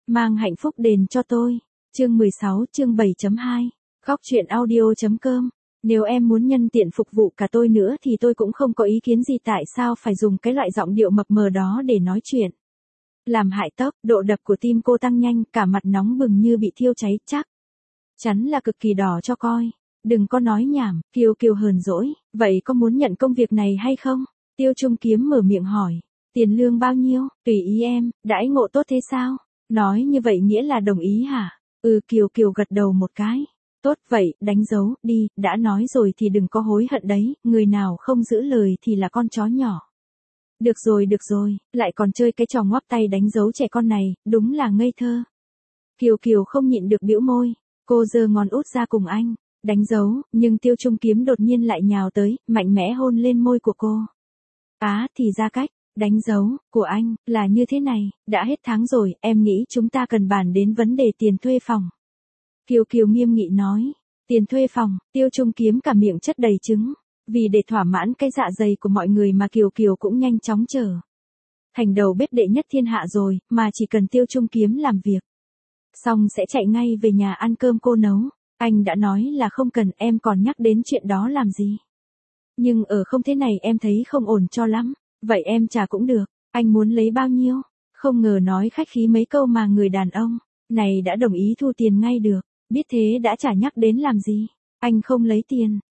mang hạnh phúc đền cho tôi. Chương 16, chương 7.2. Góc truyện audio.com. Nếu em muốn nhân tiện phục vụ cả tôi nữa thì tôi cũng không có ý kiến gì, tại sao phải dùng cái loại giọng điệu mập mờ đó để nói chuyện. Làm hại tốc, độ đập của tim cô tăng nhanh, cả mặt nóng bừng như bị thiêu cháy, chắc chắn là cực kỳ đỏ cho coi. Đừng có nói nhảm, Kiều Kiều hờn dỗi, vậy có muốn nhận công việc này hay không? Tiêu Trung Kiếm mở miệng hỏi. Tiền lương bao nhiêu? Tùy ý em, đãi ngộ tốt thế sao? Nói như vậy nghĩa là đồng ý hả? Kiều Kiều gật đầu một cái. Tốt vậy, đánh dấu, đi, đã nói rồi thì đừng có hối hận đấy, người nào không giữ lời thì là con chó nhỏ. Được rồi, lại còn chơi cái trò ngoắc tay đánh dấu trẻ con này, đúng là ngây thơ. Kiều Kiều không nhịn được bĩu môi, cô giơ ngón út ra cùng anh, đánh dấu, nhưng Tiêu Trung Kiếm đột nhiên lại nhào tới, mạnh mẽ hôn lên môi của cô. Thì ra cách đánh dấu của anh là như thế này, đã hết tháng rồi, em nghĩ chúng ta cần bàn đến vấn đề tiền thuê phòng. Kiều Kiều nghiêm nghị nói, tiền thuê phòng, Tiêu Trung Kiếm cả miệng chất đầy trứng, vì để thỏa mãn cái dạ dày của mọi người mà Kiều Kiều cũng nhanh chóng trở thành đầu bếp đệ nhất thiên hạ rồi, mà chỉ cần Tiêu Trung Kiếm làm việc xong sẽ chạy ngay về nhà ăn cơm cô nấu. Anh đã nói là không cần, em còn nhắc đến chuyện đó làm gì? Nhưng không thế này em thấy không ổn cho lắm. Vậy em trả cũng được, anh muốn lấy bao nhiêu? Không ngờ nói khách khí mấy câu mà người đàn ông này đã đồng ý thu tiền ngay được, biết thế đã chả nhắc đến làm gì. Anh không lấy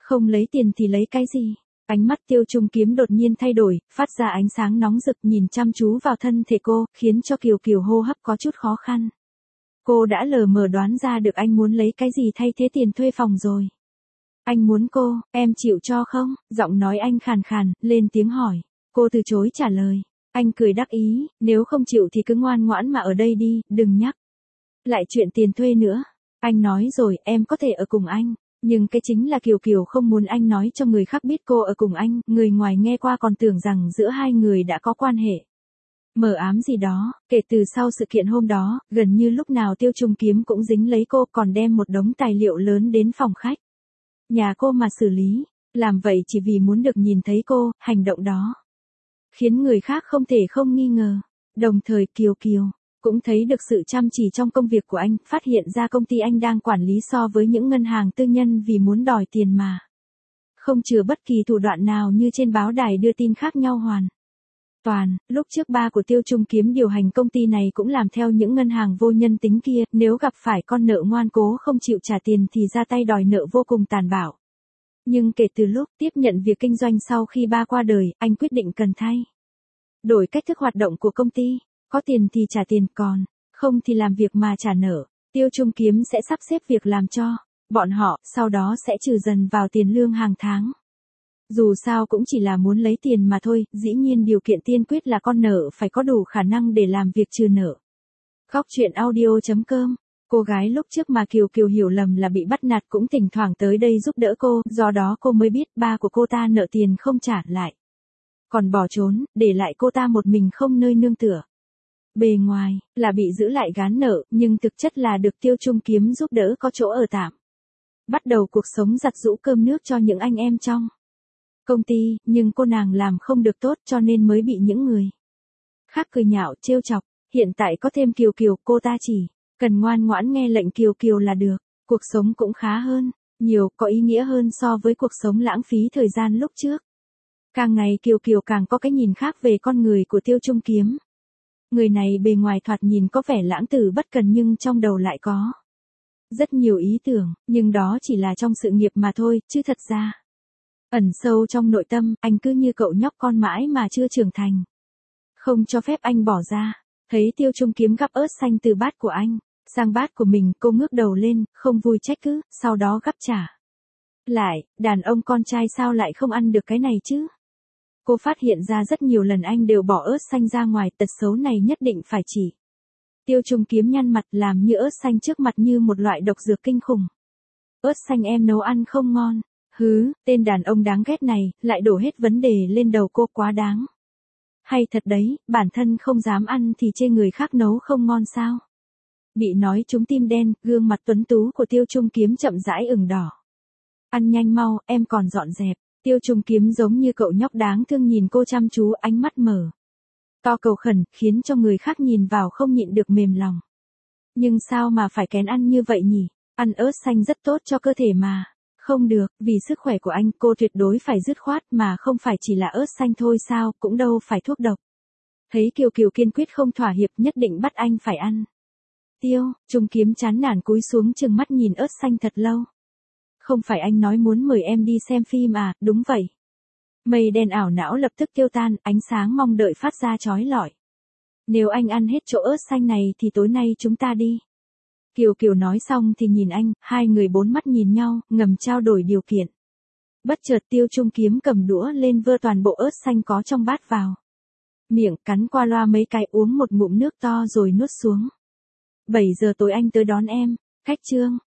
tiền thì lấy cái gì? Ánh mắt Tiêu Trung Kiếm đột nhiên thay đổi, phát ra ánh sáng nóng rực nhìn chăm chú vào thân thể cô, khiến cho Kiều Kiều hô hấp có chút khó khăn. Cô đã lờ mờ đoán ra được anh muốn lấy cái gì thay thế tiền thuê phòng rồi. Anh muốn cô, em chịu cho không? Giọng nói anh khàn khàn, lên tiếng hỏi. Cô từ chối trả lời. Anh cười đắc ý, nếu không chịu thì cứ ngoan ngoãn mà ở đây đi, đừng nhắc lại chuyện tiền thuê nữa. Anh nói rồi, em có thể ở cùng anh. Nhưng cái chính là Kiều Kiều không muốn anh nói cho người khác biết cô ở cùng anh, người ngoài nghe qua còn tưởng rằng giữa hai người đã có quan hệ mờ ám gì đó. Kể từ sau sự kiện hôm đó, gần như lúc nào Tiêu Trung Kiếm cũng dính lấy cô, còn đem một đống tài liệu lớn đến phòng khách nhà cô mà xử lý. Làm vậy chỉ vì muốn được nhìn thấy cô. Hành động đó khiến người khác không thể không nghi ngờ. Đồng thời Kiều Kiều cũng thấy được sự chăm chỉ trong công việc của anh, phát hiện ra công ty anh đang quản lý so với những ngân hàng tư nhân vì muốn đòi tiền mà không chừa bất kỳ thủ đoạn nào như trên báo đài đưa tin khác nhau hoàn toàn. Lúc trước ba của Tiêu Trung Kiếm điều hành công ty này cũng làm theo những ngân hàng vô nhân tính kia, nếu gặp phải con nợ ngoan cố không chịu trả tiền thì ra tay đòi nợ vô cùng tàn bạo. Nhưng kể từ lúc tiếp nhận việc kinh doanh sau khi ba qua đời, anh quyết định cần thay đổi cách thức hoạt động của công ty, có tiền thì trả tiền, còn không thì làm việc mà trả nợ. Tiêu Trung Kiếm sẽ sắp xếp việc làm cho bọn họ, sau đó sẽ trừ dần vào tiền lương hàng tháng. Dù sao cũng chỉ là muốn lấy tiền mà thôi, dĩ nhiên điều kiện tiên quyết là con nợ phải có đủ khả năng để làm việc trừ nợ. Góc truyện audio.com. Cô gái lúc trước mà Kiều Kiều hiểu lầm là bị bắt nạt cũng thỉnh thoảng tới đây giúp đỡ cô, do đó cô mới biết ba của cô ta nợ tiền không trả lại, còn bỏ trốn, để lại cô ta một mình không nơi nương tựa. Bề ngoài là bị giữ lại gán nợ, nhưng thực chất là được Tiêu Trung Kiếm giúp đỡ có chỗ ở tạm, bắt đầu cuộc sống giặt giũ cơm nước cho những anh em trong công ty. Nhưng cô nàng làm không được tốt cho nên mới bị những người khác cười nhạo trêu chọc. Hiện tại có thêm Kiều Kiều, cô ta chỉ cần ngoan ngoãn nghe lệnh Kiều Kiều là được, cuộc sống cũng khá hơn nhiều, có ý nghĩa hơn so với cuộc sống lãng phí thời gian lúc trước. Càng ngày Kiều Kiều càng có cái nhìn khác về con người của Tiêu Trung Kiếm. Người này bề ngoài thoạt nhìn có vẻ lãng tử bất cần nhưng trong đầu lại có rất nhiều ý tưởng, nhưng đó chỉ là trong sự nghiệp mà thôi, chứ thật ra ẩn sâu trong nội tâm, anh cứ như cậu nhóc con mãi mà chưa trưởng thành, không cho phép anh bỏ ra. Thấy Tiêu Trung Kiếm gắp ớt xanh từ bát của anh sang bát của mình, cô ngước đầu lên, không vui trách cứ, sau đó gắp trả lại. Đàn ông con trai sao lại không ăn được cái này chứ? Cô phát hiện ra rất nhiều lần anh đều bỏ ớt xanh ra ngoài, tật xấu này nhất định phải chỉ. Tiêu Trung Kiếm nhăn mặt, làm như ớt xanh trước mặt như một loại độc dược kinh khủng. Ớt xanh em nấu ăn không ngon. Hứ, tên đàn ông đáng ghét này, lại đổ hết vấn đề lên đầu cô, quá đáng. Hay thật đấy, bản thân không dám ăn thì chê người khác nấu không ngon sao? Bị nói trúng tim đen, gương mặt tuấn tú của Tiêu Trung Kiếm chậm rãi ửng đỏ. Ăn nhanh mau, em còn dọn dẹp. Tiêu Trung Kiếm giống như cậu nhóc đáng thương nhìn cô chăm chú, ánh mắt mở to cầu khẩn, khiến cho người khác nhìn vào không nhịn được mềm lòng. Nhưng sao mà phải kén ăn như vậy nhỉ? Ăn ớt xanh rất tốt cho cơ thể mà. Không được, vì sức khỏe của anh cô tuyệt đối phải dứt khoát mà không phải chỉ là ớt xanh thôi sao, cũng đâu phải thuốc độc. Thấy Kiều Kiều kiên quyết không thỏa hiệp nhất định bắt anh phải ăn. Tiêu, Trung Kiếm chán nản cúi xuống chừng mắt nhìn ớt xanh thật lâu. Không phải anh nói muốn mời em đi xem phim à, đúng vậy. Mây đen ảo não lập tức tiêu tan, ánh sáng mong đợi phát ra chói lọi. Nếu anh ăn hết chỗ ớt xanh này thì tối nay chúng ta đi. Kiều Kiều nói xong thì nhìn anh, hai người bốn mắt nhìn nhau, ngầm trao đổi điều kiện. Bất chợt Tiêu Trung Kiếm cầm đũa lên vơ toàn bộ ớt xanh có trong bát vào. Miệng cắn qua loa mấy cái uống một ngụm nước to rồi nuốt xuống. 7 giờ tối anh tới đón em, Khách Trương.